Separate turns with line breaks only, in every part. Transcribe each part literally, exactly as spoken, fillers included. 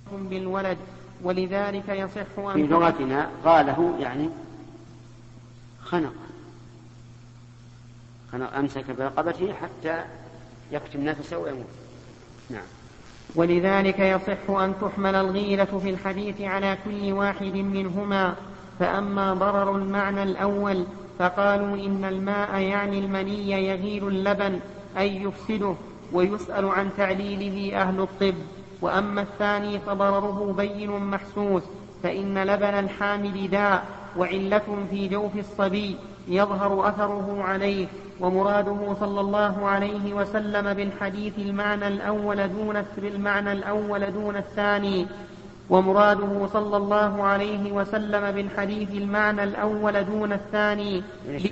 بالولد، ولذلك يصح أن
في لغتنا غاله يعني خنق خنق أمسك برقبته حتى يكتم نفسه ويموت. نعم.
ولذلك يصح أن تحمل الغيلة في الحديث على كل واحد منهما. فأما ضرر المعنى الأول فقالوا إن الماء يعني المني يغيل اللبن أي يفسده، ويسأل عن تعليله أهل الطب. وأما الثاني فضرره بين محسوس، فإن لبن الحامل داء وعلة في جوف الصبي يظهر أثره عليه. ومراده صلى الله عليه وسلم بالحديث المعنى الأول دون المعنى الأول دون الثاني ومراده صلى الله عليه وسلم بالحديث المعنى الأول دون الثاني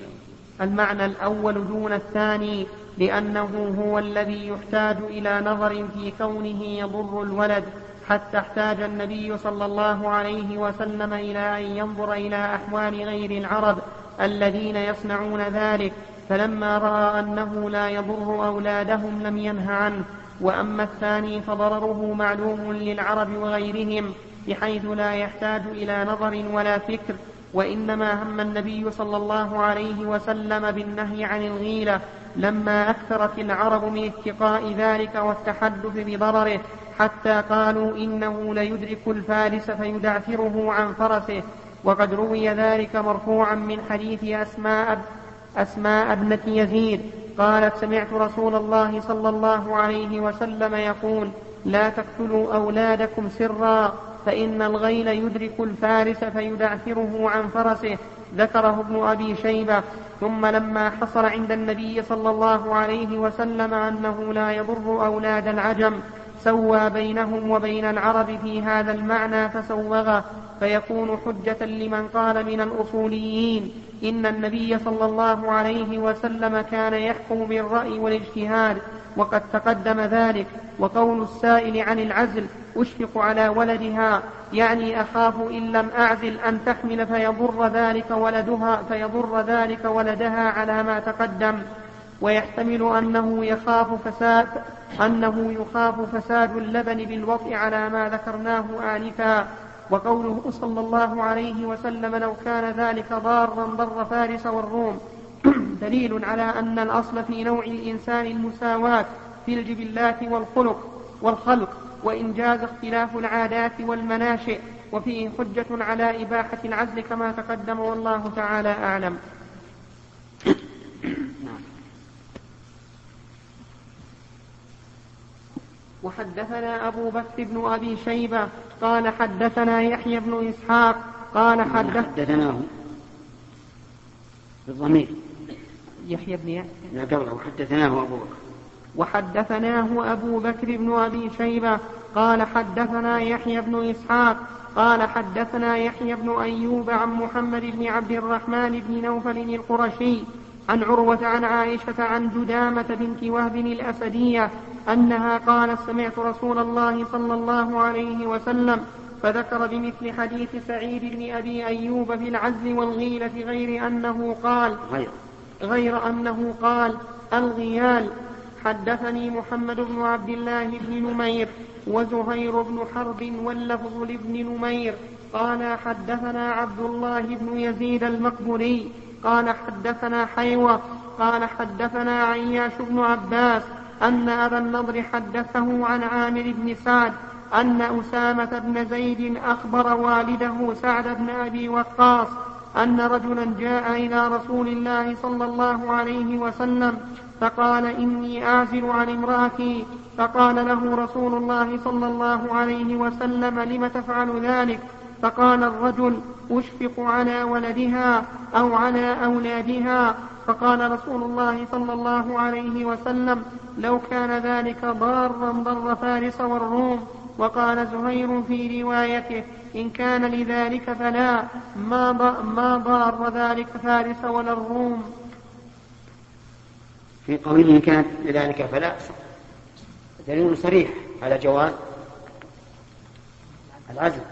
المعنى الأول دون الثاني لأنه هو الذي يحتاج إلى نظر في كونه يضر الولد، حتى احتاج النبي صلى الله عليه وسلم إلى أن ينظر إلى أحوال غير العرب الذين يصنعون ذلك، فلما رأى أنه لا يضر أولادهم لم ينه عنه. وأما الثاني فضرره معلوم للعرب وغيرهم بحيث لا يحتاج إلى نظر ولا فكر، وإنما هم النبي صلى الله عليه وسلم بالنهي عن الغيلة لما أكثرت العرب من اتقاء ذلك والتحدث بضرره، حتى قالوا إنه ليدرك الفارس فيدعثره عن فرسه. وقد روي ذلك مرفوعا من حديث أسماء أسماء ابنة يزيد قالت سمعت رسول الله صلى الله عليه وسلم يقول لا تقتلوا أولادكم سرا فإن الغيل يدرك الفارس فيدعثره عن فرسه. ذكره ابن أبي شيبة. ثم لما حصل عند النبي صلى الله عليه وسلم أنه لا يضر أولاد العجم سوى بينهم وبين العرب في هذا المعنى فسوغه، فيكون حجة لمن قال من الأصوليين إن النبي صلى الله عليه وسلم كان يحكم بالرأي والاجتهاد، وقد تقدم ذلك. وقول السائل عن العزل أشفق على ولدها يعني أخاف إن لم أعزل أن تحمل فيضر ذلك ولدها فيضر ذلك ولدها على ما تقدم. ويحتمل أنه يخاف فساد أنه يخاف فساد اللبن بالوطء على ما ذكرناه آنفا. وقوله صلى الله عليه وسلم لو كان ذلك ضارا ضر فارس والروم دليل على أن الأصل في نوع الإنسان المساواة في الجبلات والخلق والخلق وإن جاز اختلاف العادات والمناشئ، وفيه حجة على إباحة العزل كما تقدم والله تعالى أعلم. وحدثنا أبو بكر بن أبي شيبة قال حدثنا يحيى بن إسحاق قال
حدثناه بالضمير
يحيى بن يحيى
لا قبله وحدثناه أبو بكر
وحدثناه أبو بكر بن أبي شيبة قال حدثنا يحيى بن إسحاق قال حدثنا يحيى بن أيوب عن محمد بن عبد الرحمن بن نوفل القرشي عن عروة عن عائشة عن جدامة بنت وهب الأسدية أنها قالت سمعت رسول الله صلى الله عليه وسلم فذكر بمثل حديث سعيد بن أبي أيوب في العزل والغيلة غير أنه قال غير أنه قال الغيال. حدثني محمد بن عبد الله بن نمير وزهير بن حرب واللفظ لابن نمير قال حدثنا عبد الله بن يزيد المقبري قال حدثنا حيوة قال حدثنا عياش بن عباس أن أبا النضر حدثه عن عامر بن سعد أن أسامة بن زيد أخبر والده سعد بن أبي وقاص أن رجلا جاء إلى رسول الله صلى الله عليه وسلم فقال إني أعزل عن امرأتي، فقال له رسول الله صلى الله عليه وسلم لم تفعل ذلك؟ فقال الرجل أشفق على ولدها أو على أولادها. فقال رسول الله صلى الله عليه وسلم لو كان ذلك ضارا ضر فارس والروم. وقال زهير في روايته إن كان لذلك فلا ما ضار ذلك فارس ولا الروم.
في قوله إن كان لذلك فلا دليل صريح على جواز العزل.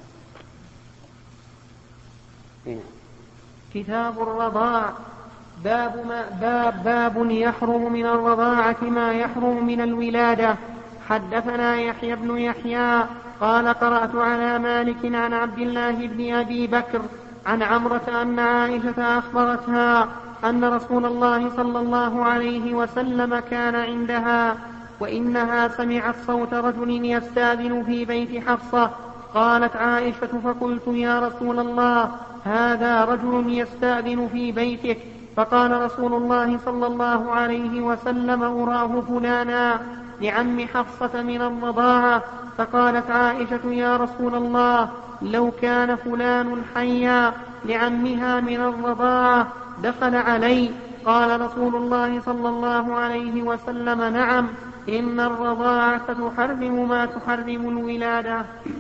هنا.
كتاب الرضاع باب, ما باب, باب يحرم من الرضاعة ما يحرم من الولادة. حدثنا يحيى بن يحيى قال قرأت على مالك عن عبد الله بن أبي بكر عن عمرة أن عائشة أخبرتها أن رسول الله صلى الله عليه وسلم كان عندها وإنها سمعت صوت رجل يستأذن في بيت حفصة. قالت عائشة فقلت يا رسول الله هذا رجل يستأذن في بيتك، فقال رسول الله صلى الله عليه وسلم أراه فلانا لعم حفصة من الرضاعة. فقالت عائشة يا رسول الله لو كان فلان حيا لعمها من الرضاعة دخل علي. قال رسول الله صلى الله عليه وسلم نعم إن الرضاعة تحرم ما تحرم الولادة.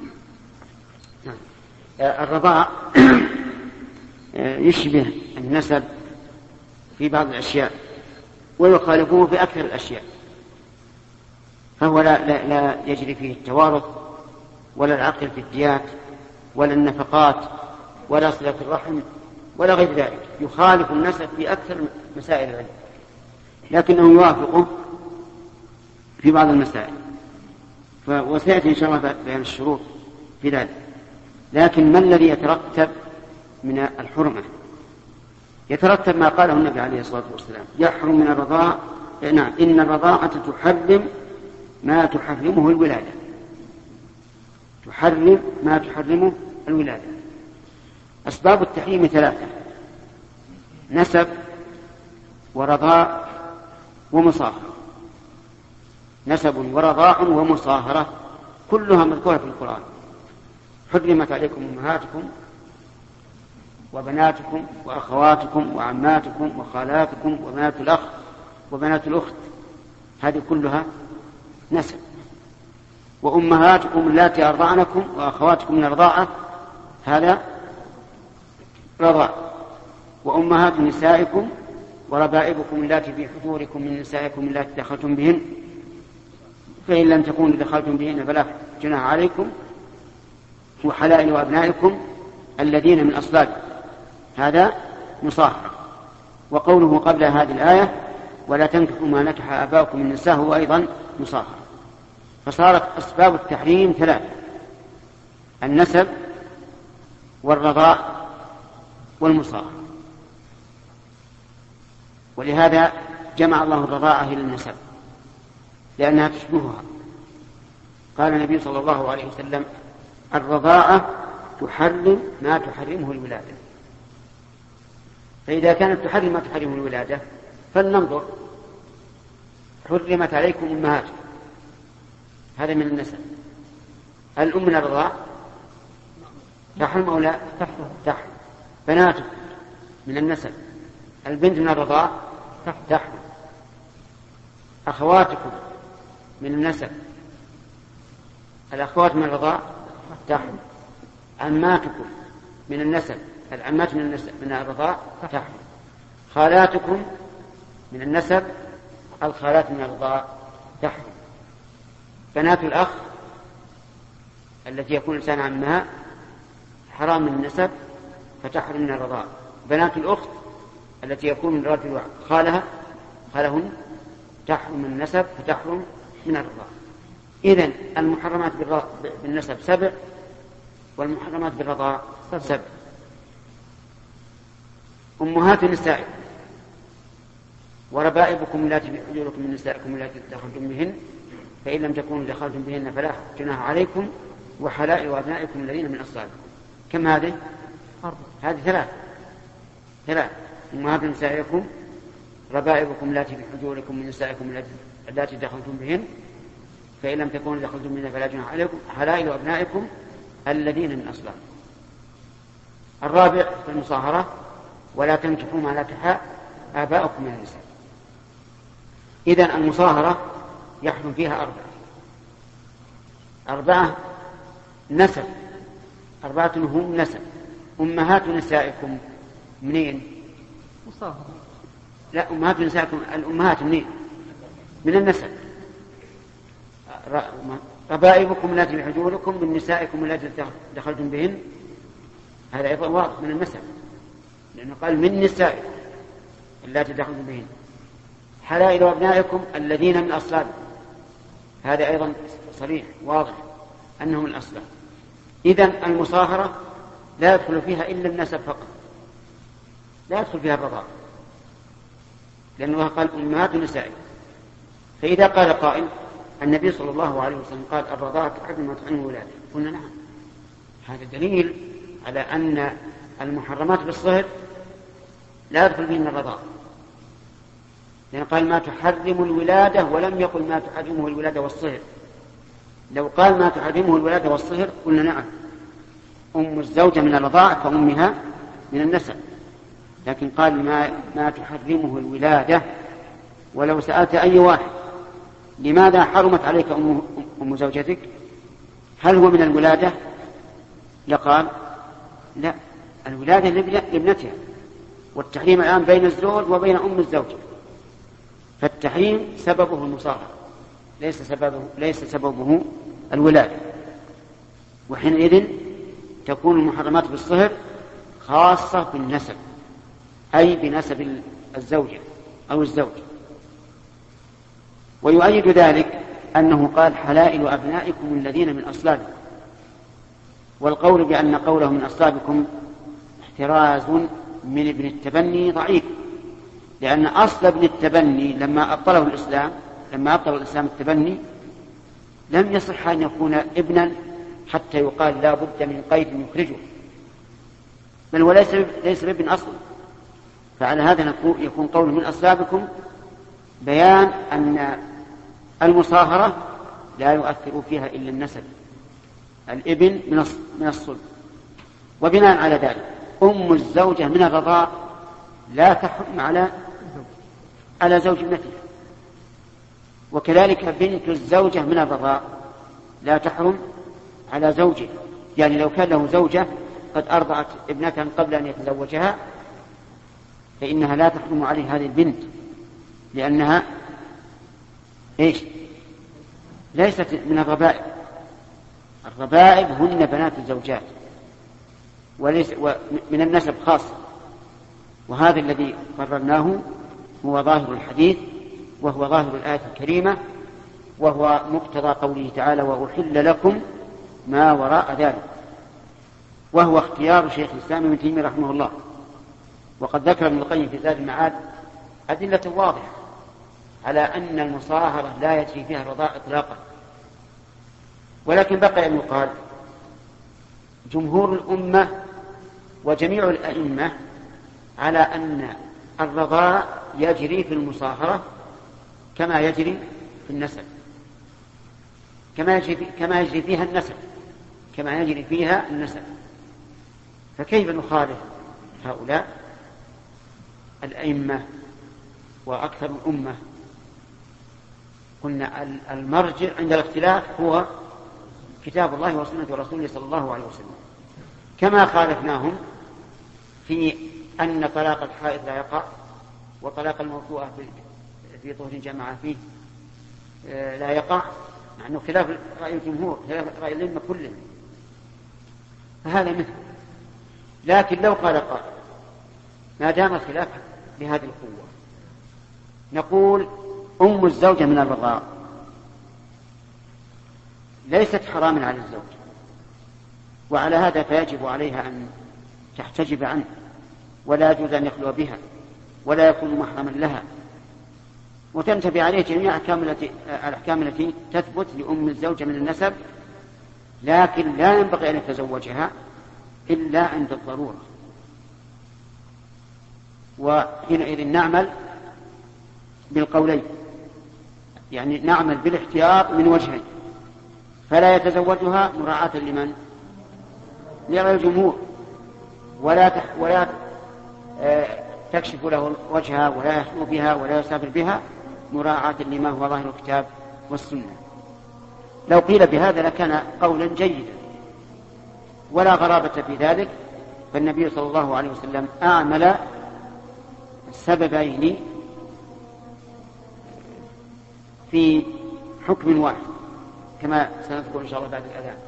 الرضاع يشبه النسب في بعض الأشياء ويخالفه في أكثر الأشياء، فهو لا, لا, لا يجري فيه التوارث ولا العقل في الديات ولا النفقات ولا صلة الرحم ولا غير ذلك، يخالف النسب في أكثر مسائل العلم، لكنه يوافقه في بعض المسائل، وسيأتي إن شاء الله بيان الشروط في ذلك. لكن ما الذي يترتب من الحرمة؟ يترتب ما قاله النبي عليه الصلاة والسلام يحرم من الرضاعة، نعم إن الرضاعة تحرم ما تحرمه الولادة، تحرم ما تحرمه الولادة. أسباب التحريم ثلاثة: نسب ورضاع ومصاهرة. نسب ورضاع ومصاهرة كلها مذكورة في القرآن. حرمت عليكم أمهاتكم وبناتكم وأخواتكم وعماتكم وخالاتكم وبنات الأخ وبنات الأخت، هذه كلها نسب. وأمهاتكم اللاتي أرضعنكم وأخواتكم من الرضاعة، هذا رضاع. وأمهات نسائكم وربائبكم اللاتي في حضوركم من نسائكم اللاتي دخلتم بهن، فإن لم تكونوا دخلتم بهن فلا جناح عليكم. وحلائل وأبنائكم الذين من أصلابكم، هذا مصاهرة. وقوله قبل هذه الآية ولا تنكحوا ما نكح آباؤكم من النساء هو أيضا مصاهرة. فصارت أسباب التحريم ثلاثة: النسب والرضاع والمصاهرة. ولهذا جمع الله الرضاعة إلى النسب لأنها تشبهها. قال النبي صلى الله عليه وسلم الرضاعة تحرم ما تحرمه الولادة. فإذا كانت تحرم ما تحرمه الولادة فلننظر. حرمت عليكم أمهاتكم، هذا من النسب. الأم من الرضاع تحرم أو لا؟ تحرم. بناتكم من النسب. البنت من الرضاع تحرم. أخواتكم من النسب. الأخوات من الرضاع تحرم. عماتكم من النسب. العمات من النسب من الرضاع تحرم. خالاتكم من النسب. الخالات من الرضاع تحرم. بنات الأخ التي يكون الإنسان عمها حرام من النسب فتحرم من الرضاع. بنات الأخت التي يكون من رجل خالها خالهن تحرم من النسب فتحرم من الرضاع. إذن المحرمات بالنسب سبع والمحرمات بالرضاع سبع. أمهات نسائكم وربائبكم اللاتي في حجوركم من نسائكم اللاتي دخلتم بهن، فإن لم تكونوا دخلتم بهن فلا جناح عليكم. وحلائل وأبنائكم الذين من أصلابكم. كم هذه؟ هذه ثلاث ثلاث أمهات نسائكم ربائبكم اللاتي في حجوركم من نسائكم اللاتي دخلتم بهن، فإن لم تكونوا دخلتم بهن فلا جناح عليكم. حلائل وأبنائكم الذين من أصلابكم. الرابع في المصاهرة ولا تنكحوا ما نكح آباؤكم من النساء. إذن المصاهرة يحرم فيها أربعة أربعة نسب. أربعة هم نسب. أمهات نسائكم منين؟
مصاهرة.
لا، أمهات نسائكم الأمهات منين؟ من النسب. ربائبكم التي بحجوركم من نسائكم التي دخلتم بهن، هذا أيضا واضح من النسب لأنه قال من نسائكم التي دخلتم بهن. حلائل أبنائكم الذين من أصلابكم، هذا أيضا صريح واضح أنهم الأصلح. إذن المصاهرة لا يدخل فيها إلا النسب فقط، لا يدخل فيها الرضاع، لأن الله قال أمهات نسائكم. فإذا قال قائل النبي صلى الله عليه وسلم قال الرضاعة تحرم وتحرم ولاده، قلنا نعم، هذا دليل على أن المحرمات بالصهر لا يدخل فيهن الرضاعة، لأن قال ما تحرم الولادة ولم يقل ما تحرمه الولادة والصهر. لو قال ما تحرمه الولادة والصهر قلنا نعم، أم الزوجة من الرضاعة كأمها من النسب، لكن قال ما, ما تحرمه الولادة. ولو سألت أي واحد لماذا حرمت عليك أم, أم زوجتك، هل هو من الولادة؟ لقال لا، الولادة لابنتها، والتحريم الآن بين الزوج وبين أم الزوجة، فالتحريم سببه المصاهرة ليس سببه, ليس سببه الولادة. وحينئذ تكون المحرمات بالصهر خاصة بالنسب، أي بنسب الزوجة أو الزوج. ويؤيد ذلك أنه قال حلائل أبنائكم الذين من أصلابكم، والقول بأن قوله من أصلابكم احتراز من ابن التبني ضعيف، لأن أصل ابن التبني لما أبطله الإسلام لما أبطل الإسلام التبني لم يصح أن يكون ابنا حتى يقال لا بد من قيد يخرجه، بل هو ليس ليس بابن أصلا. فعلى هذا يكون قوله من أصلابكم بيان أن المصاهرة لا يؤثر فيها إلا النسب، الابن من الصلب. وبناء على ذلك أم الزوجة من الرضاع لا تحرم على على زوج ابنتها، وكذلك بنت الزوجة من الرضاع لا تحرم على زوجه. يعني لو كان له زوجة قد أرضعت ابنة قبل أن يتزوجها فإنها لا تحرم عليه هذه البنت، لأنها إيش؟ ليست من الربائب. الربائب هن بنات الزوجات وليس من النسب خاصة، وهذا الذي قررناه هو ظاهر الحديث وهو ظاهر الآية الكريمة، وهو مقتضى قوله تعالى وأحل لكم ما وراء ذلك، وهو اختيار شيخ الإسلام ابن تيمية رحمه الله. وقد ذكر ابن القيم في زاد المعاد أدلة واضحة على أن المصاهرة لا يجري فيها الرضاع إطلاقا. ولكن بقي أن يقال جمهور الأمة وجميع الأئمة على أن الرضاع يجري في المصاهرة كما يجري في النسب، كما يجري, كما يجري فيها النسب كما يجري فيها النسب. فكيف نخالف هؤلاء الأئمة وأكثر الأمة؟ قلنا المرجع عند الاختلاف هو كتاب الله وسنة رسوله صلى الله عليه وسلم، كما خالفناهم في أن طلاق الحائض لا يقع وطلاق الموضوعة في طهر جماعة فيه لا يقع، مع أنه خلاف رأي الجمهور، خلاف رأي الأئمة كلهم، فهذا مثل. لكن لو قال قائل ما دام الخلاف بهذه القوة نقول أم الزوجة من الرضاع ليست حراما على الزوج، وعلى هذا فيجب عليها أن تحتجب عنه، ولا يجوز أن يخلو بها، ولا يكون محرما لها، وتنتبه عليه جميع الأحكام التي تثبت لأم الزوجة من النسب، لكن لا ينبغي أن يتزوجها إلا عند الضرورة. وحينئذ نعمل بالقولين، يعني نعمل بالاحتياط من وجهين، فلا يتزوجها مراعاة لمن؟ لرأي الجمهور، ولا تح ولا تكشف له وجهها ولا يخلو بها ولا يسافر بها مراعاة لما هو ظاهر الكتاب والسنة. لو قيل بهذا لكان قولا جيدا ولا غرابة في ذلك، فالنبي صلى الله عليه وسلم أعمل سببين في حكم واحد كما سنذكر إن شاء الله بعد الأذان.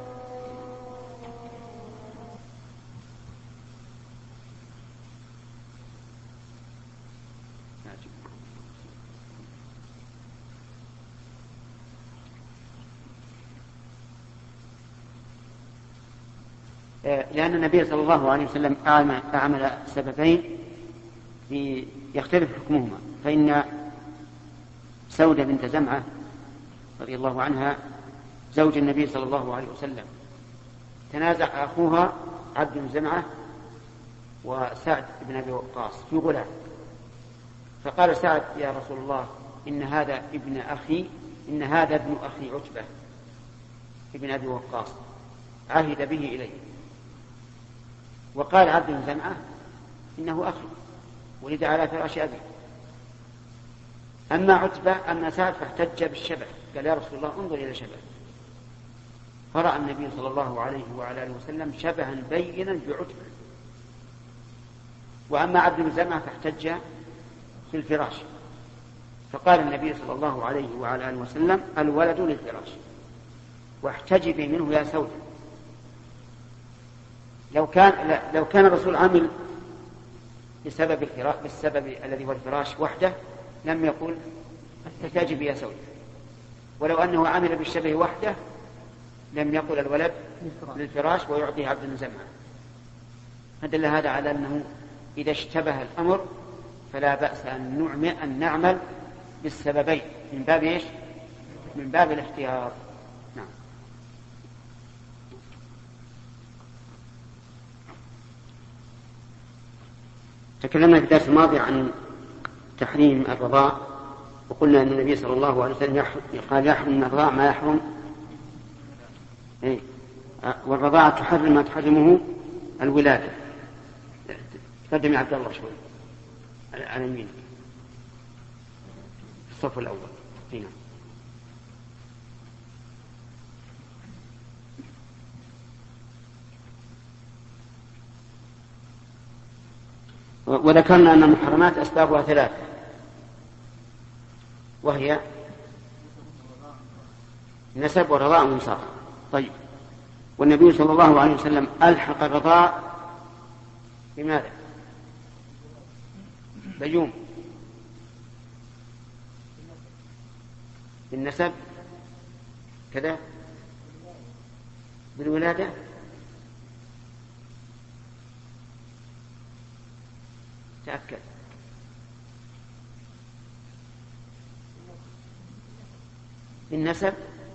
لأن النبي صلى الله عليه وسلم أعمل سببين يختلف حكمهما. فإن سودة بنت زمعة رضي الله عنها زوج النبي صلى الله عليه وسلم تنازع أخوها عبد بن زمعة وسعد بن أبي وقاص في غلام، فقال سعد يا رسول الله إن هذا ابن أخي إن هذا ابن أخي عتبة ابن أبي وقاص عهد به إلي. وقال عبد بن زمعة إنه أخي ولد على فراش أبي. أما عتبة أما سعد فاحتج بالشبه، قال يا رسول الله انظر إلى شبه، فرأى النبي صلى الله عليه وعلى آله وسلم شبها بينا بعتبة. وأما عبد بن زمعة فاحتج في الفراش، فقال النبي صلى الله عليه وعلى آله وسلم الولد للفراش واحتجبي منه يا سودة. لو كان لو كان الرسول عمل بسبب الفراش بالسبب الذي هو الفراش وحده لم يقل احتجبي يا سودة، ولو أنه عمل بالشبه وحده لم يقل الولد للفراش ويعطيه عبد بن زمعة. فدل هذا على أنه إذا اشتبه الأمر فلا بأس أن نعمل بالسببين من باب إيش؟ من باب الاحتياط. نعم. تكلمنا في الدرس الماضي عن تحريم الرضاع، وقلنا أن النبي صلى الله عليه وسلم قال يحرم من الرضاع ما يحرم إيه؟ والرضاعة تحرم ما تحرمه الولادة. تقدم يا عبد الله شوي على يمينك في الصف الأول هنا. وذكرنا أن المحرمات أسبابها ثلاثة، وهي نسب ورضاع ومصاهرة. طيب، والنبي صلى الله عليه وسلم ألحق الرضاع بماذا؟ بيوم بالنسب كذا بالولادة تأكد بالنسب.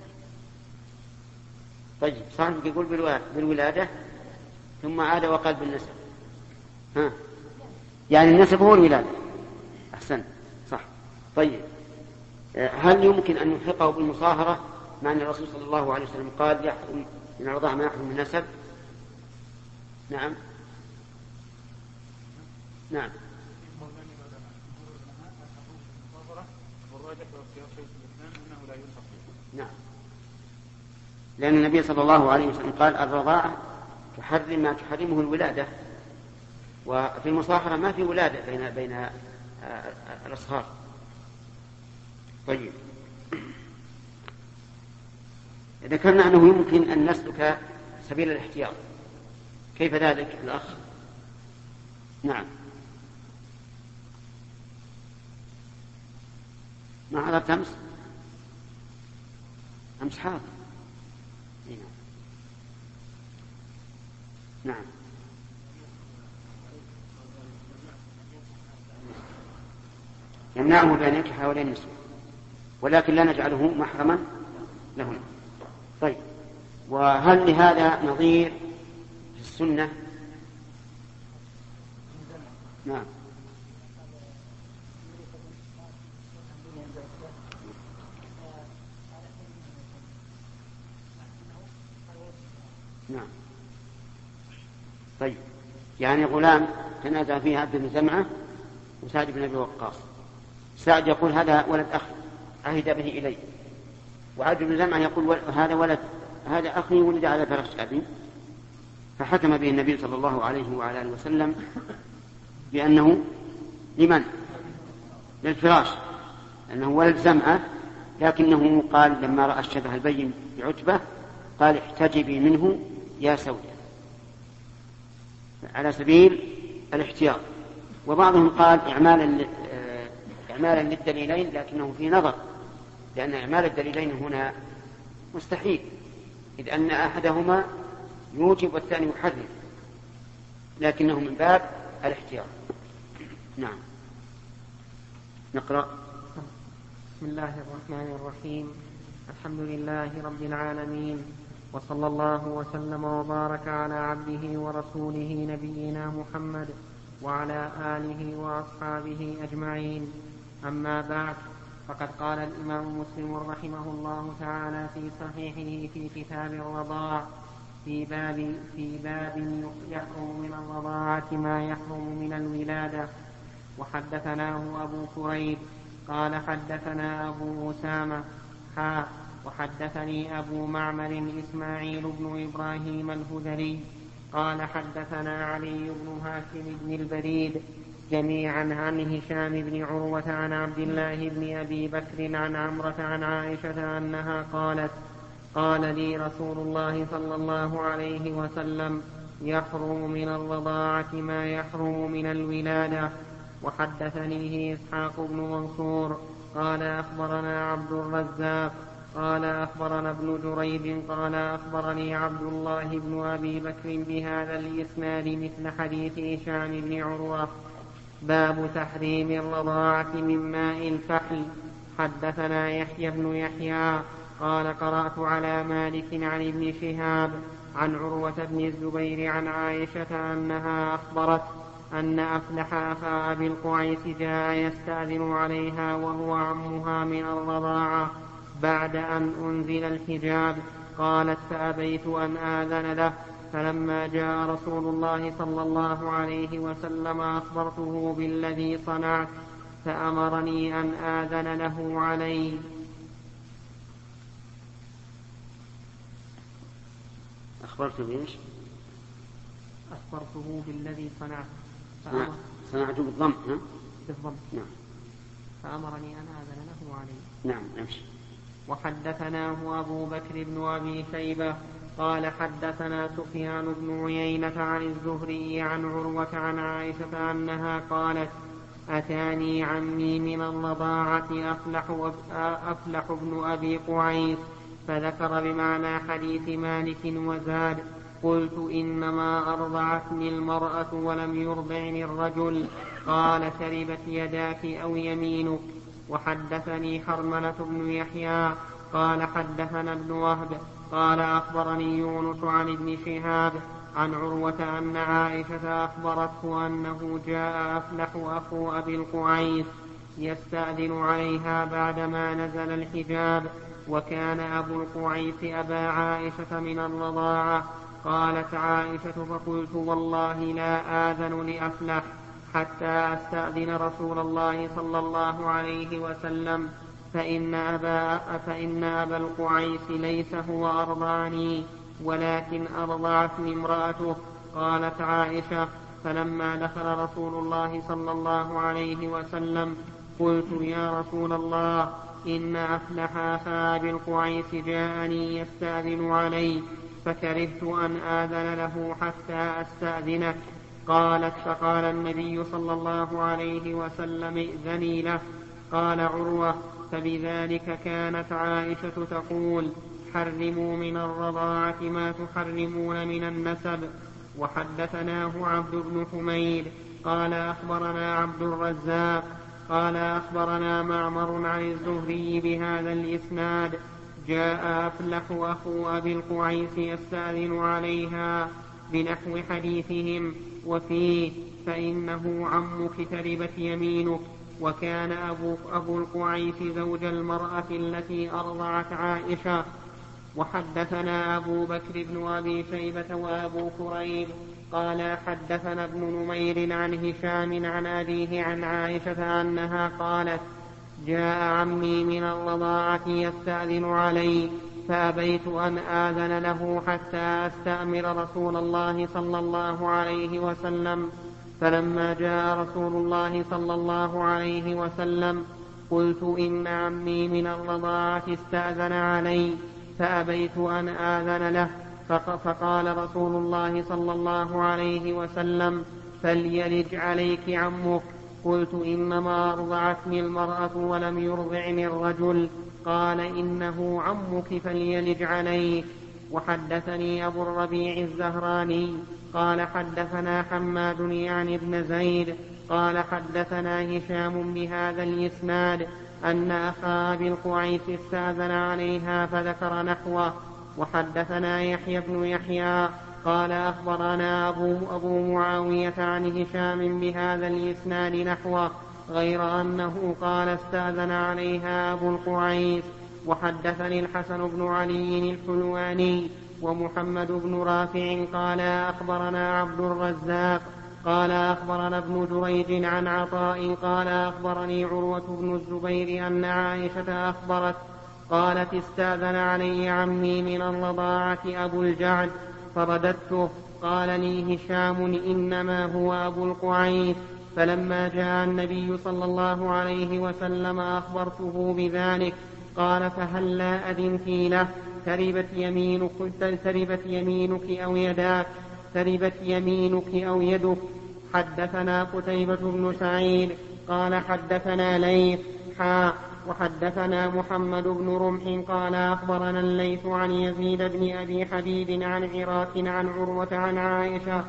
طيب صاحبك يقول بالولادة ثم عاد وقال بالنسب. ها يعني النسب هو الولادة. أحسن صح. طيب هل يمكن أن نلحقه بالمصاهرة مع أن الرسول صلى الله عليه وسلم قال يحرم من الرضاع ما يحرم من النسب؟ نعم نعم نعم، لأن النبي صلى الله عليه وسلم قال الرضاعة تحرم ما تحرمه الولادة، وفي المصاهرة ما في ولادة بين بين الأصهار. طيب ذكرنا أنه يمكن أن نسلك سبيل الاحتياط، كيف ذلك الأخ؟ نعم ما حضرت أمس؟ أمس حاضر. نعم يمنعه بأن ينكح هؤلاء النسوة، ولكن لا نجعله محرما لهم. طيب وهل لهذا نظير في السنة؟ نعم نعم. طيب يعني غلام تنازع فيه عبد بن زمعة وسعد بن أبي وقاص. سعد يقول هذا ولد أخي عهد به إلي، وعبد بن زمعة يقول هذا ولد هذا أخي ولد على فراش أبي. فحكم به النبي صلى الله عليه وعلى آله وسلم بأنه لمن؟ للفراش، أنه ولد زمعة، لكنه قال لما رأى الشبه البين بعتبة قال احتجبي منه يا سودة على سبيل الاحتياط. وبعضهم قال إعمالا إعمالا للدليلين، لكنه في نظر، لأن إعمال الدليلين هنا مستحيل، إذ أن أحدهما يوجب والثاني يحرم، لكنه من باب الاحتياط. نعم. نقرأ.
بسم الله الرحمن الرحيم. الحمد لله رب العالمين، وصلى الله وسلم وبارك على عبده ورسوله نبينا محمد وعلى آله وأصحابه أجمعين. أما بعد، فقد قال الإمام مسلم رحمه الله تعالى في صحيحه في كتاب الرضاع في باب في باب يحرم من الرضاعة ما يحرم من الولادة. وحدثناه أبو كريب قال حدثنا أبو أسامة حا وحدثني أبو معمر إسماعيل بن إبراهيم الهذلي قال حدثنا علي بن هاشم بن البريد جميعا عن هشام بن عروة عن عبد الله بن أبي بكر عن عمرة عن عائشة أنها قالت: قال لي رسول الله صلى الله عليه وسلم: يحرم من الرضاعة ما يحرم من الولادة. وحدثنيه إسحاق بن منصور قال أخبرنا عبد الرزاق قال أخبرنا ابن جريج قال أخبرني عبد الله بن أبي بكر بهذا الإسناد مثل حديث هشام بن عروة. باب تحريم الرضاعة من ماء الفحل. حدثنا يحيى بن يحيى قال قرأت على مالك عن ابن شهاب عن عروة بن الزبير عن عائشة أنها أخبرت أن أفلح أخا أبي القعيس جاء يستأذن عليها وهو عمها من الرضاعة بعد أن أنزل الحجاب. قالت: فأبيت أن آذن له، فلما جاء رسول الله صلى الله عليه وسلم أخبرته بالذي صنعت فأمرني أن آذن له علي.
أخبرته بإيش؟
أخبرته بالذي صنعت
فأمر... صنعته بالضم. ها؟
بالضم.
نعم.
فأمرني أن آذن له علي.
نعم. نمشي.
وحدثناه أبو بكر بن أبي شيبة قال حدثنا سفيان بن عيينة عن الزهري عن عروة عن عائشة أنها قالت: أتاني عمي من الرضاعة أفلح, أفلح بن أبي قعيس فذكر بمعنى حديث مالك وزاد: قلت: إنما أرضعتني المرأة ولم يرضعني الرجل. قال: تربت يداك أو يمينك. وحدثني حرملة بن يحيى قال حدثنا ابن وهب قال أخبرني يونس عن ابن شهاب عن عروة أن عائشة أخبرته أنه جاء أفلح أخو أبي القعيس يستأذن عليها بعدما نزل الحجاب، وكان أبو القعيس أبا عائشة من الرضاعة. قالت عائشة: فقلت: والله لا آذن لأفلح حتى أستأذن رسول الله صلى الله عليه وسلم، فإن أبا, فإن أبا القعيس ليس هو أرضعني ولكن أرضعتني امرأته. قالت عائشة: فلما دخل رسول الله صلى الله عليه وسلم قلت: يا رسول الله، إن أفلح أخا أبي القعيس جاءني يستأذن علي فكرهت أن آذن له حتى أستأذنك. قالت: فقال النبي صلى الله عليه وسلم: ائذني له. قال عروة: فبذلك كانت عائشة تقول: حرموا من الرضاعة ما تحرمون من النسب. وحدثناه عبد بن حميد قال أخبرنا عبد الرزاق قال أخبرنا معمر عن الزهري بهذا الإسناد: جاء أفلح أخو أبي القعيس يستأذن عليها بنحو حديثهم وفيه: فإنه عمك تربت يمينك. وكان أبو, أبو القعيس زوج المرأة التي أرضعت عائشة. وحدثنا أبو بكر بن أبي شيبة وأبو كريب قال حدثنا ابن نمير عن هشام عن أبيه عن عائشة أنها قالت: جاء عمي من الرضاعة يستأذن علي فأبيت أن آذن له حتى أستأمر رسول الله صلى الله عليه وسلم، فلما جاء رسول الله صلى الله عليه وسلم قلت: إن عمي من الرضاعة استأذن علي فأبيت أن آذن له. فقال رسول الله صلى الله عليه وسلم: فليلج عليك عمك. قلت: إنما أرضعتني المرأة ولم يرضعني الرجل. قال: إنه عمك فليلج عليك. وحدثني أبو الربيع الزهراني قال حدثنا حماد يعني ابن زيد قال حدثنا هشام بهذا الإسناد أن أخا أبي القعيس استأذن عليها فذكر نحوه. وحدثنا يحيى بن يحيى قال أخبرنا أبو, أبو معاوية عن هشام بهذا الإسناد نحوه غير أنه قال استأذن عليها أبو القعيس. وحدثني الحسن بن علي الحلواني ومحمد بن رافع قال أخبرنا عبد الرزاق قال أخبرنا ابن جريج عن عطاء قال أخبرني عروة بن الزبير أن عائشة أخبرت قالت استأذن علي عمي من الرضاعة أبو الجعد فرددته قال لي هشام إنما هو أبو القعيس. فلما جاء النبي صلى الله عليه وسلم أخبرته بذلك قال فهلا أذنت له تربت يمينك, تربت يمينك أو يداك تربت يمينك أو يدك. حدثنا قتيبة بن سعيد قال حدثنا ليث حاء وحدثنا محمد بن رمح قال أخبرنا الليث عن يزيد بن أبي حبيب عن عراك عن عروة عن عائشة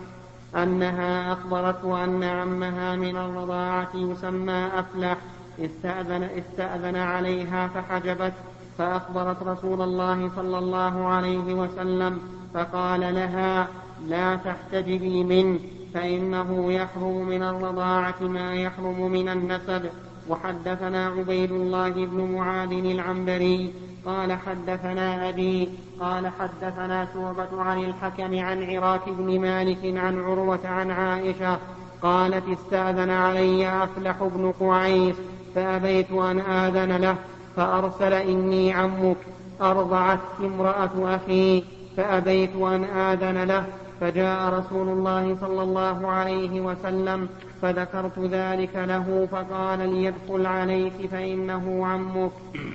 أنها أخبرته أن عمها من الرضاعة يسمى أفلح استأذن, استأذن عليها فحجبت فأخبرت رسول الله صلى الله عليه وسلم فقال لها لا تحتجبي منه فإنه يحرم من الرضاعة ما يحرم من النسب. وحدثنا عبيد الله بن معاذ العنبري قال حدثنا أبي قال حدثنا شعبة عن الحكم عن عراك بن مالك عن عروة عن عائشة قالت استأذن علي أفلح بن قعيس فأبيت أن آذن له فأرسل إني عمك أرضعت امرأة أخي فأبيت أن آذن له فجاء رسول الله صلى الله عليه وسلم فذكرت ذلك له فقال ليدخل عليك فإنه عمك.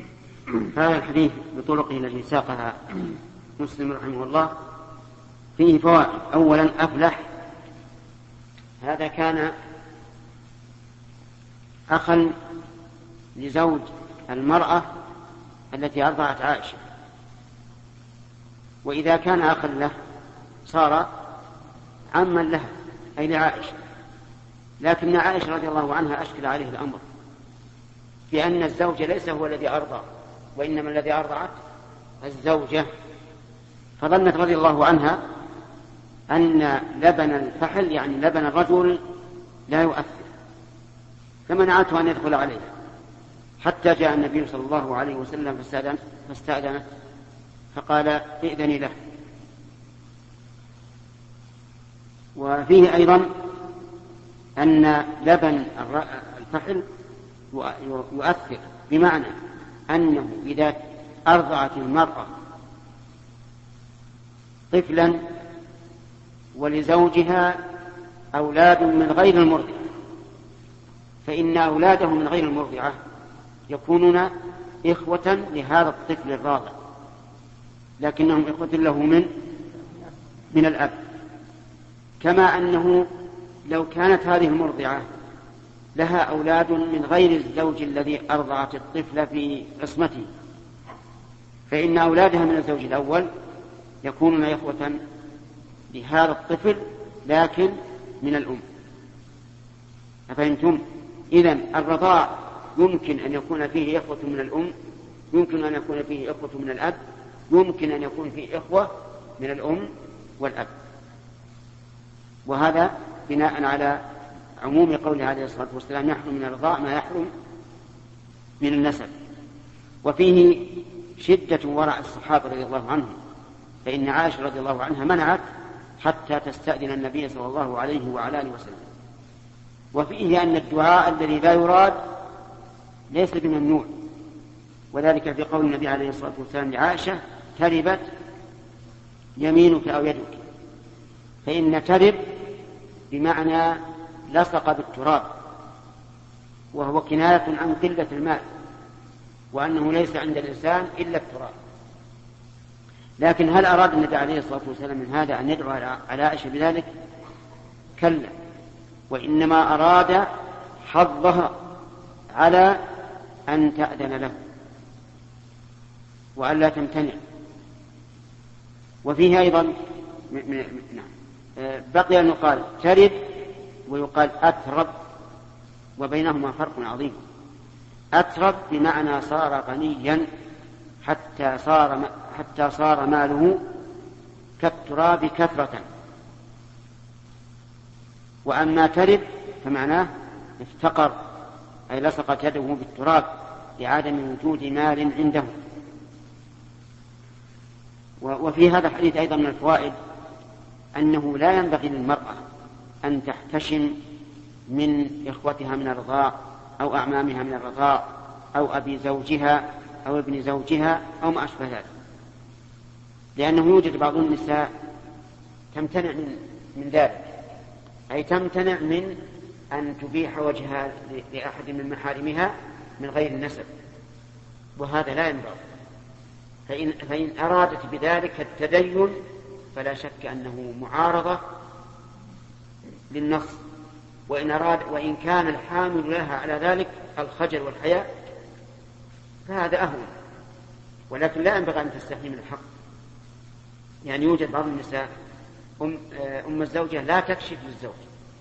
هذا الحديث بطرقه التي ساقها مسلم رحمه الله فيه فوائد. أولا أفلح هذا كان أخا لزوج المرأة التي أرضعت عائشة، وإذا كان أخا له صار عما لها أي لعائشة. لكن عائشة رضي الله عنها أشكل عليه الأمر بأن الزوج ليس هو الذي أرضع وإنما الذي أرضعت الزوجة، فظنت رضي الله عنها أن لبن الفحل يعني لبن الرجل لا يؤثر، فمنعته أن يدخل عليها حتى جاء النبي صلى الله عليه وسلم فاستأذنت فقال ائذني له. وفيه أيضا أن لبن الفحل يؤثر، بمعنى أنه إذا أرضعت المرأة طفلا ولزوجها أولاد من غير المرضعة فإن أولاده من غير المرضعة يكونون إخوة لهذا الطفل الراضع، لكنهم إخوة له من من الأب. كما أنه لو كانت هذه المرضعة لها أولاد من غير الزوج الذي أرضعت الطفل في عصمته فإن أولادها من الزوج الأول يكونون إخوة لهذا الطفل لكن من الأم. أفهمتم؟ إذن الرضاع يمكن أن يكون فيه إخوة من الأم، يمكن أن يكون فيه إخوة من الأب، يمكن أن يكون فيه إخوة من الأم والأب، وهذا بناء على عموم قوله عليه الصلاة والسلام يحرم من الرضاع ما يحرم من النسب. وفيه شدة ورع الصحابة رضي الله عنهم، فإن عائشة رضي الله عنها منعت حتى تستأذن النبي صلى الله عليه وعلى آله وسلم. وفيه أن الدعاء الذي لا يراد ليس بممنوع، وذلك في قول النبي عليه الصلاة والسلام لعائشة تربت يمينك أو يدك، فإن ترب بمعنى لصق بالتراب، وهو كناية عن قلة الماء، وأنه ليس عند الإنسان إلا التراب. لكن هل أراد النبي عليه الصلاة والسلام من هذا أن يدعو على عائشة بذلك؟ كلا، وإنما أراد حظها على أن تأذن له وأن لا تمتنع. وفيه أيضا م... م... نعم. بقي أن يقال ترب ويقال أترب، وبينهما فرق عظيم. أترب بمعنى صار غنيا حتى صار, حتى صار ماله كالتراب كثرة، وأما ترب فمعناه افتقر، أي لصقت يده بالتراب لعدم وجود مال عنده. وفي هذا الحديث أيضا من الفوائد أنه لا ينبغي للمرأة أن تحتشم من إخوتها من الرضاع أو أعمامها من الرضاع أو أبي زوجها أو ابن زوجها أو ما أشبه ذلك، لأنه يوجد بعض النساء تمتنع من, من ذلك، أي تمتنع من أن تبيح وجهها لأحد من محارمها من غير النسب، وهذا لا ينبغي. فإن, فإن أرادت بذلك التدين فلا شك أنه معارضة للنص، وإن, أراد وإن كان الحامل لها على ذلك الخجل والحياء فهذا أهون، ولكن لا ينبغي أن تستحي من الحق. يعني يوجد بعض النساء أم, أم الزوجة لا تكشف للزوج،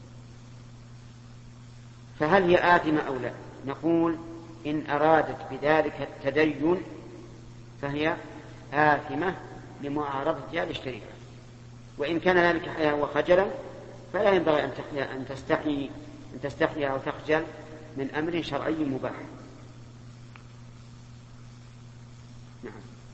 فهل هي آثمة أو لا؟ نقول إن أرادت بذلك التدين فهي آثمة لمعارضتها للشريعة، وإن كان ذلك حياء وخجلا فلا ينبغي أن تستحي أن تستحي أو تخجل من أمر شرعي مباح. نعم.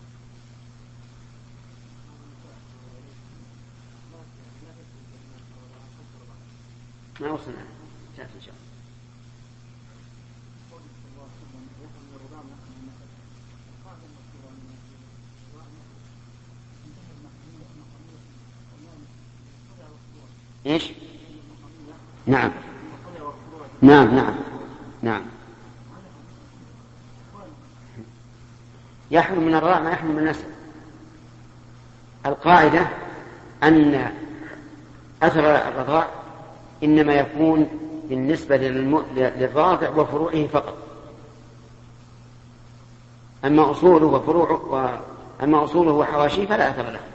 ما وصلنا إن شاء الله. إيش؟ نعم نعم نعم نعم يحرم من الرضاع ما يحرم من النسب. القاعدة أن أثر الرضاع إنما يكون بالنسبة للراضع وفروعه فقط، أما أصوله وفروعه أما أصوله وحواشيه فلا أثر له.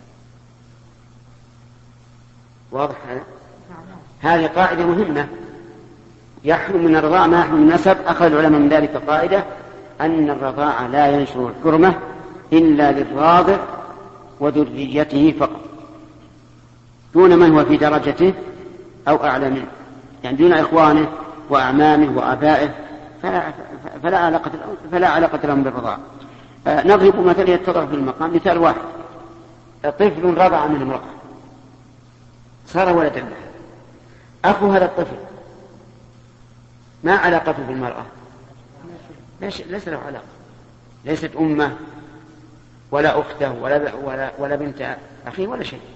واضح هذا؟ هذه قاعدة مهمة. يحرم من الرضاع ما يحرم من النسب. أخذ العلماء من ذلك قاعدة أن الرضاع لا ينشر الحرمة إلا للراضع وذريته فقط، دون من هو في درجته أو أعلى منه، يعني دون إخوانه وأعمامه وآبائه فلا, فلا, علاقة فلا علاقة لهم بالرضاع. نضرب مثلا يتضرب في المقام. مثال واحد: طفل رضع من امرأة صار ولدا له، أخو هذا الطفل ما علاقته بالمرأة؟ ليس له علاقة، ليست أمه ولا أخته ولا, ولا, ولا بنت أخيه ولا شيء،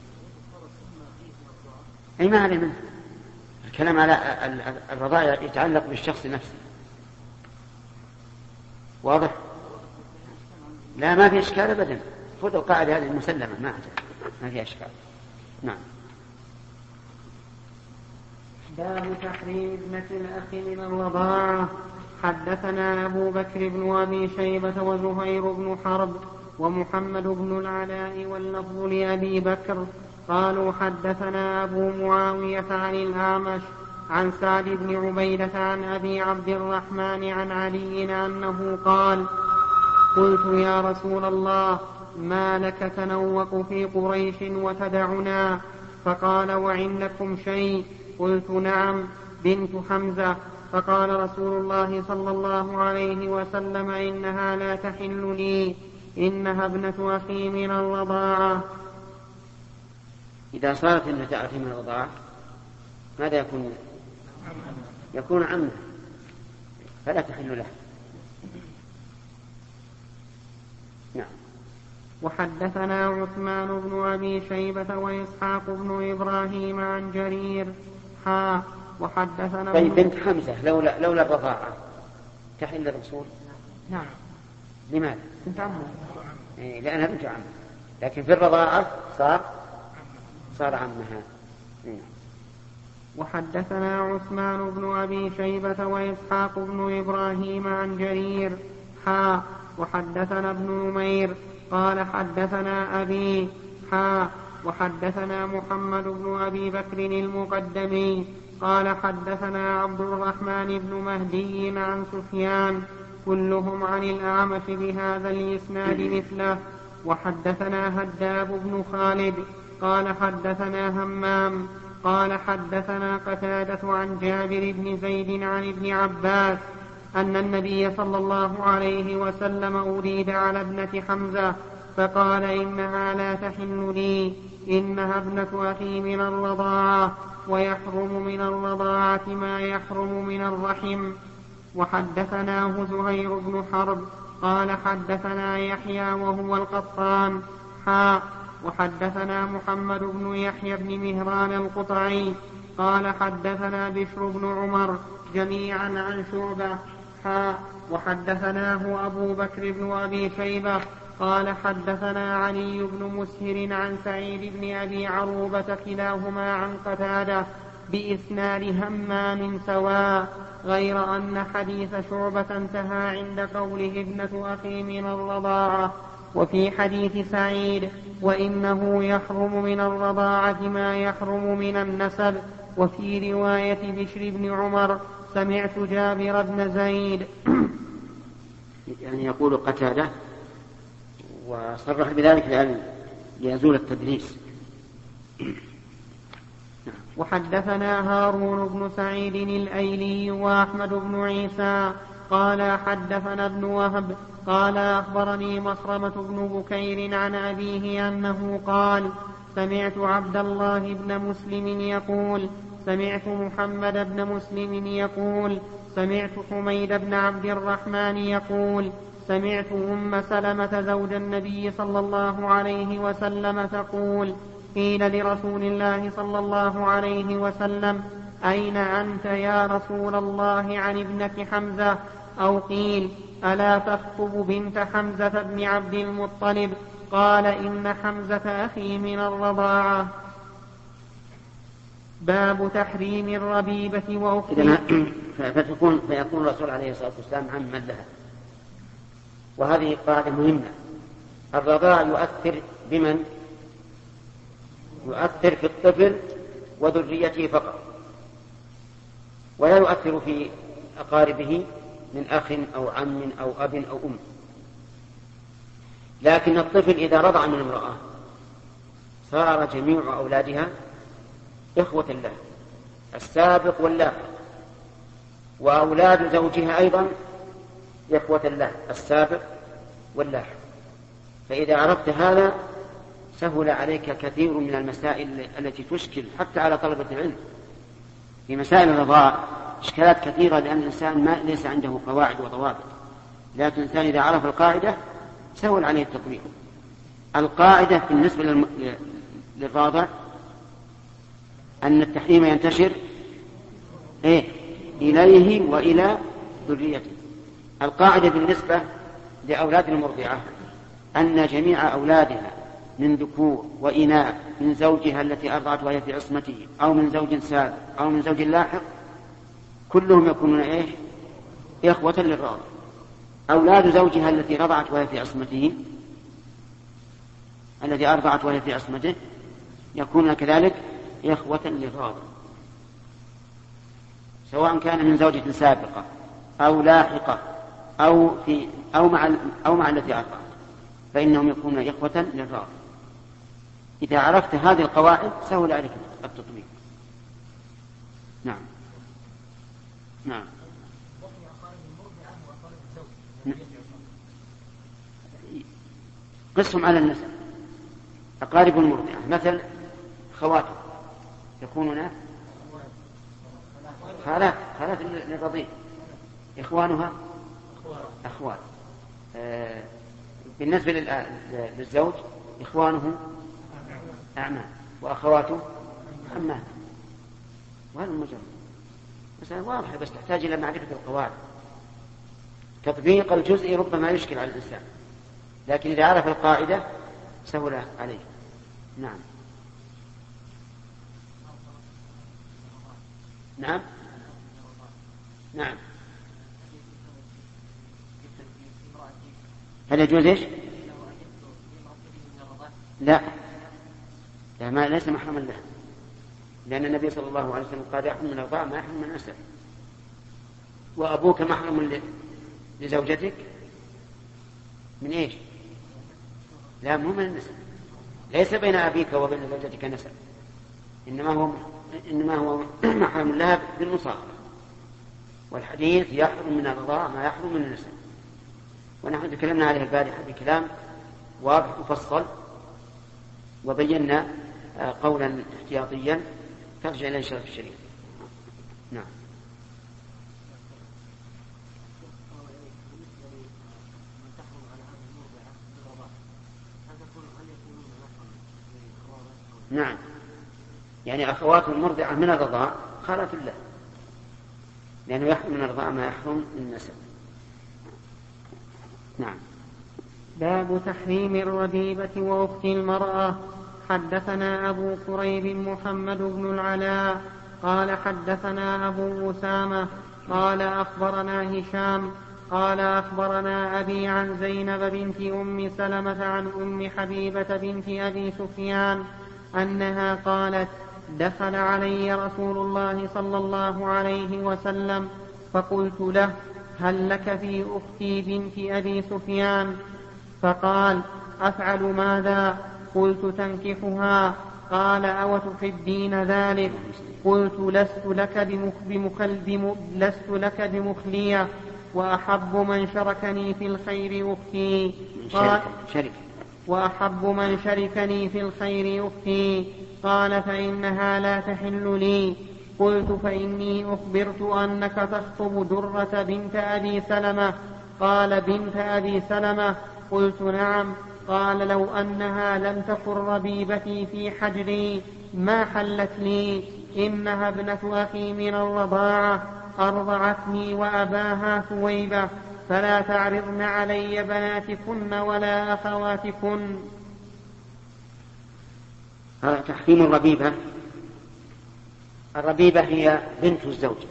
أي ما عليه منه. الكلام على الرضاع يتعلق بالشخص نفسه. واضح؟ لا ما في إشكال أبدا. خذ القاعدة هذه المسلمة ما ما في إشكال. نعم.
باب تحريم ابنة الأخ من الرضاعة. حدثنا أبو بكر بن أبي شيبة وزهير بن حرب ومحمد بن العلاء واللفظ لأبي بكر قالوا حدثنا أبو معاوية عن الأعمش عن سعد بن عبيدة عن أبي عبد الرحمن عن علي أنه قال: قلت يا رسول الله ما لك تنوق في قريش وتدعنا؟ فقال: وعندكم شيء؟ قلت: نعم، بنت حمزة. فقال رسول الله صلى الله عليه وسلم: إنها لا تحل لي، إنها ابنة أخي من الرضاعة.
إذا صارت ابنة أخي من الرضاعة ماذا يكون؟ يكون عمه، فلا تحل له. نعم.
وحدثنا عثمان بن أبي شيبة وإسحاق بن إبراهيم عن جرير حا وحدثنا.
طيب بنت حمزة لولا لولا الرضاعة تحل الرسول؟
نعم.
لماذا؟
بنت عمه.
إيه، لأنها بنت عمه، لكن في الرضاعة صار صار عمها. إيه.
وحدثنا عثمان بن أبي شيبة وإسحاق بن إبراهيم عن جرير حا وحدثنا ابن نمير قال حدثنا أبي حا وحدثنا محمد بن أبي بكر المقدمي قال حدثنا عبد الرحمن بن مهدي عن سفيان كلهم عن الأعمش بهذا الإسناد مثله. وحدثنا هداب بن خالد قال حدثنا همام قال حدثنا قتادة عن جابر بن زيد عن ابن عباس أن النبي صلى الله عليه وسلم أريد على ابنة حمزة فقال إنها لا تحل لي إنها ابنة أخي من الرضاعة ويحرم من الرضاعة ما يحرم من الرحم. وحدثناه زهير بن حرب قال حدثنا يحيى وهو القطان حا وحدثنا محمد بن يحيى بن مهران القطعي قال حدثنا بشر بن عمر جميعا عن شعبة حا وحدثناه أبو بكر بن أبي شيبة قال حدثنا علي بن مسهر عن سعيد بن أبي عروبة كلاهما عن قتادة بإسناد همام سواء غير أن حديث شعبة انتهى عند قوله ابنة أخي من الرضاعة. وفي حديث سعيد وإنه يحرم من الرضاعة ما يحرم من النسب. وفي رواية بشر بن عمر سمعت جابر بن زيد
يعني يقول قتادة وصرح بذلك لأن يزول التدليس.
وحدثنا هارون بن سعيد الأيلي وأحمد بن عيسى قال حدثنا ابن وهب قال أخبرني مخرمة بن بكير عن أبيه أنه قال سمعت عبد الله بن مسلم يقول سمعت محمد بن مسلم يقول سمعت حميد بن عبد الرحمن يقول سمعت أم سلمة زوج النبي صلى الله عليه وسلم تقول قيل لرسول الله صلى الله عليه وسلم أين أنت يا رسول الله عن ابنة حمزة أو قيل ألا تخطب بنت حمزة بن عبد المطلب قال إن حمزة أخي من الرضاعة. باب تحريم الربيبة وأختها
فتكون فيكون الرسول عليه الصلاة والسلام عمّا لها. وهذه قاعدة مهمة. الرضاع يؤثر بمن؟ يؤثر في الطفل وذريته فقط ولا يؤثر في أقاربه من أخ أو عم أو أب أو أم. لكن الطفل إذا رضع من امرأة صار جميع أولادها إخوة له السابق واللاحق وأولاد زوجها أيضا إخوة له السابق واللاحق. فإذا عرفت هذا سهل عليك كثير من المسائل التي تشكل حتى على طلبة العلم. في مسائل الرضاع إشكالات كثيرة لأن الإنسان ما ليس عنده قواعد وضوابط، لكن الإنسان إذا عرف القاعدة سهل عليه التطبيق. القاعدة بالنسبة للراضع أن التحريم ينتشر إيه؟ إليه وإلى ذريته. القاعدة بالنسبة لأولاد المرضعة أن جميع أولادها من ذكور وإناث من زوجها التي أرضعت وهي في عصمته أو من زوج سابق أو من زوج لاحق كلهم يكونون إيه؟ إخوة للراضع. أولاد زوجها التي رضعت وهي في عصمته الذي أرضعت وهي في عصمته يكونون كذلك إخوة للراضع سواء كان من زوجة سابقة أو لاحقة أو في أو مع أو مع التي أرضعت فإنهم يكونون إخوة للراضع. إذا عرفت هذه القواعد سهل عليك التطبيق. نعم نعم قسم على النسب. أقارب المرضعة مثل خواته يكونون خالات خالات للرضيع إخوانها أخوات. آه بالنسبة للزوج إخوانه أعمام وأخواته عمات. وهذا المجرد مسألة واضحة بس تحتاج إلى معرفة القواعد. تطبيق الجزء ربما يشكل على الإنسان لكن إذا عرف القاعدة سهل عليه. نعم نعم نعم هل يجوز إيش؟ لا لا ما ليس محرما له، لأن النبي صلى الله عليه وسلم قال يحرم من الرضاع ما يحرم من النسب. وأبوك محرم لزوجتك من إيش؟ لا مو من النسب، ليس بين أبيك وبين زوجتك نسب، إنما هو إنما هو محرم لها بالمصاهرة. والحديث يحرم من الرضاع ما يحرم من النسب، ونحن تكلمنا عليه البارحة بكلام واضح مفصل، وبينا قولا احتياطيا ترجع إلى شرف الشريف. نعم. نعم، يعني أخوات المرضعة من الرضاع خالة له، لأنه يحرم من الرضاع ما يحرم من النسب. نعم.
باب تحريم الربيبة وأخت المرأة. حدثنا أبو كريب محمد بن العلاء قال حدثنا أبو أسامة قال أخبرنا هشام قال أخبرنا أبي عن زينب بنت أم سلمة عن أم حبيبة بنت أبي سفيان أنها قالت: دخل علي رسول الله صلى الله عليه وسلم فقلت له: هل لك في أختي بنت أبي سفيان؟ فقال: أفعل ماذا؟ قلت: تنكحها. قال: أو تحبين ذلك؟ قلت: لست لك بمخل لست لك بمخلية، وأحب من شركني في الخير أختي. قال: وأحب من شركني في الخير أختي. قال: فإنها لا تحل لي. قلت: فإني أخبرت أنك تخطب درة بنت أبي سلمة. قال: بنت أبي سلمة؟ قلت: نعم. قال: لو أنها لم تكن ربيبتي في حجري ما حلت لي، إنها ابنة أخي من الرضاعة، أرضعتني وأباها ثويبة، فلا تعرضن علي بناتكن ولا أخواتكن.
تحريم الربيبة. الربيبة هي بنت الزوجة،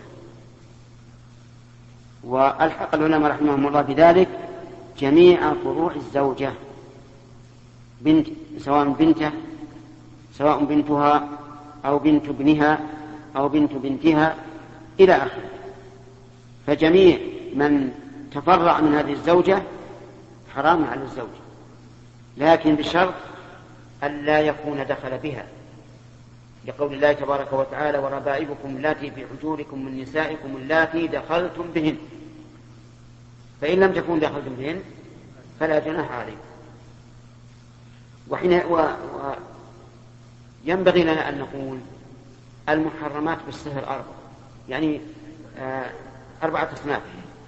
وألحق العلماء رحمهم الله بذلك جميع فروع الزوجة، بنت سواء بنته سواء بنتها أو بنت ابنها أو بنت بنتها إلى آخره. فجميع من تفرع من هذه الزوجة حرام على الزوج، لكن بشرط ألا يكون دخل بها، لقول الله تبارك وتعالى: وربائبكم اللاتي في حجوركم من نسائكم اللاتي دخلتم بهن. فإن لم تكون دخلتم بهن فلا جناح عليكم. وحين وينبغي لنا أن نقول المحرمات بالسهر أربع، يعني آه أربعة أصناف: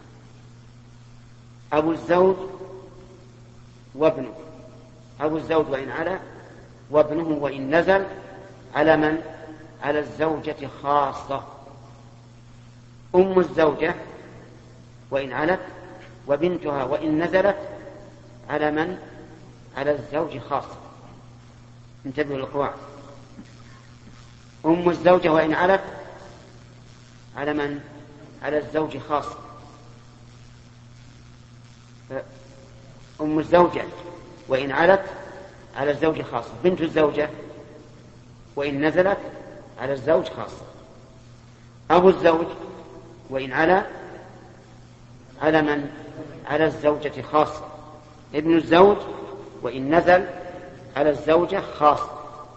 أبو الزوج وابنه، أبو الزوج وإن علا، وابنه وإن نزل، على من؟ على الزوجة خاصة، أم الزوجة وإن علت، وبنتها وإن نزلت، على من؟ على الزوج خاصة. انتبهوا للقواعد. أم الزوجة وإن علت على من؟ على الزوج خاصة. أم الزوجة وإن علت على الزوج خاصة، بنت الزوجة وإن نزلت على الزوج خاصة، أبو الزوج وإن علا على من؟ على الزوجة خاصة، ابن الزوج وإن نزل على الزوجة خاصة.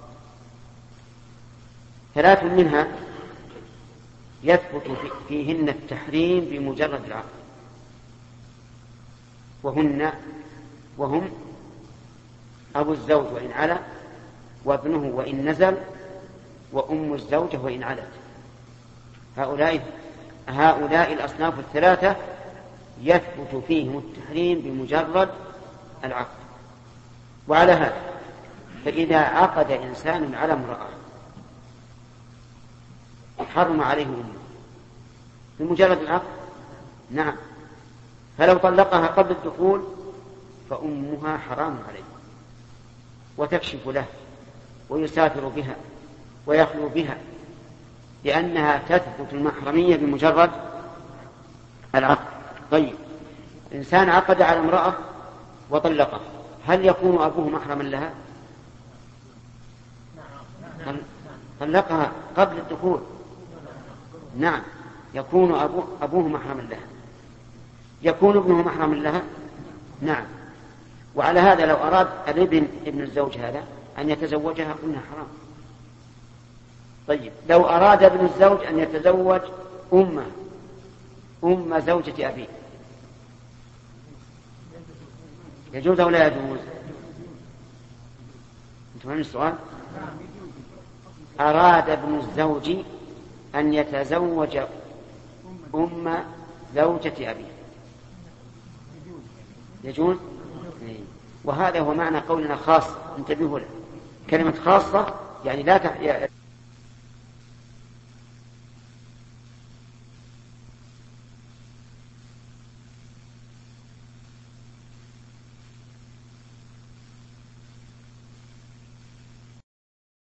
ثلاث منها يثبت فيهن التحريم بمجرد العقد، وهن وهم أبو الزوج وإن علا، وابنه وإن نزل، وأم الزوجة وإن علت. هؤلاء هؤلاء الأصناف الثلاثة يثبت فيهم التحريم بمجرد العقد. وعلى هذا فإذا عقد إنسان على امرأة حرم عليه أمه بمجرد العقد، نعم، فلو طلقها قبل الدخول فأمها حرام عليه، وتكشف له ويسافر بها ويخلو بها، لأنها تثبت المحرمية بمجرد العقد. طيب، إنسان عقد على امرأة وطلقها، هل يكون أبوه محرما لها؟ طلقها قبل الدخول. نعم، يكون أبوه, أبوه محرما لها. يكون ابنه محرما لها. نعم. وعلى هذا لو أراد الابن ابن الزوج هذا أن يتزوجها قلنا حرام. طيب لو أراد ابن الزوج أن يتزوج أمه أم زوجة أبيه يجوز أو لا يجوز؟ أنتم فهمتوا السؤال؟ أراد ابن الزوج أن يتزوج أم زوجة أبيه يجوز؟ وهذا هو معنى قولنا خاص. انتبهوا له، كلمة خاصة يعني لا تح...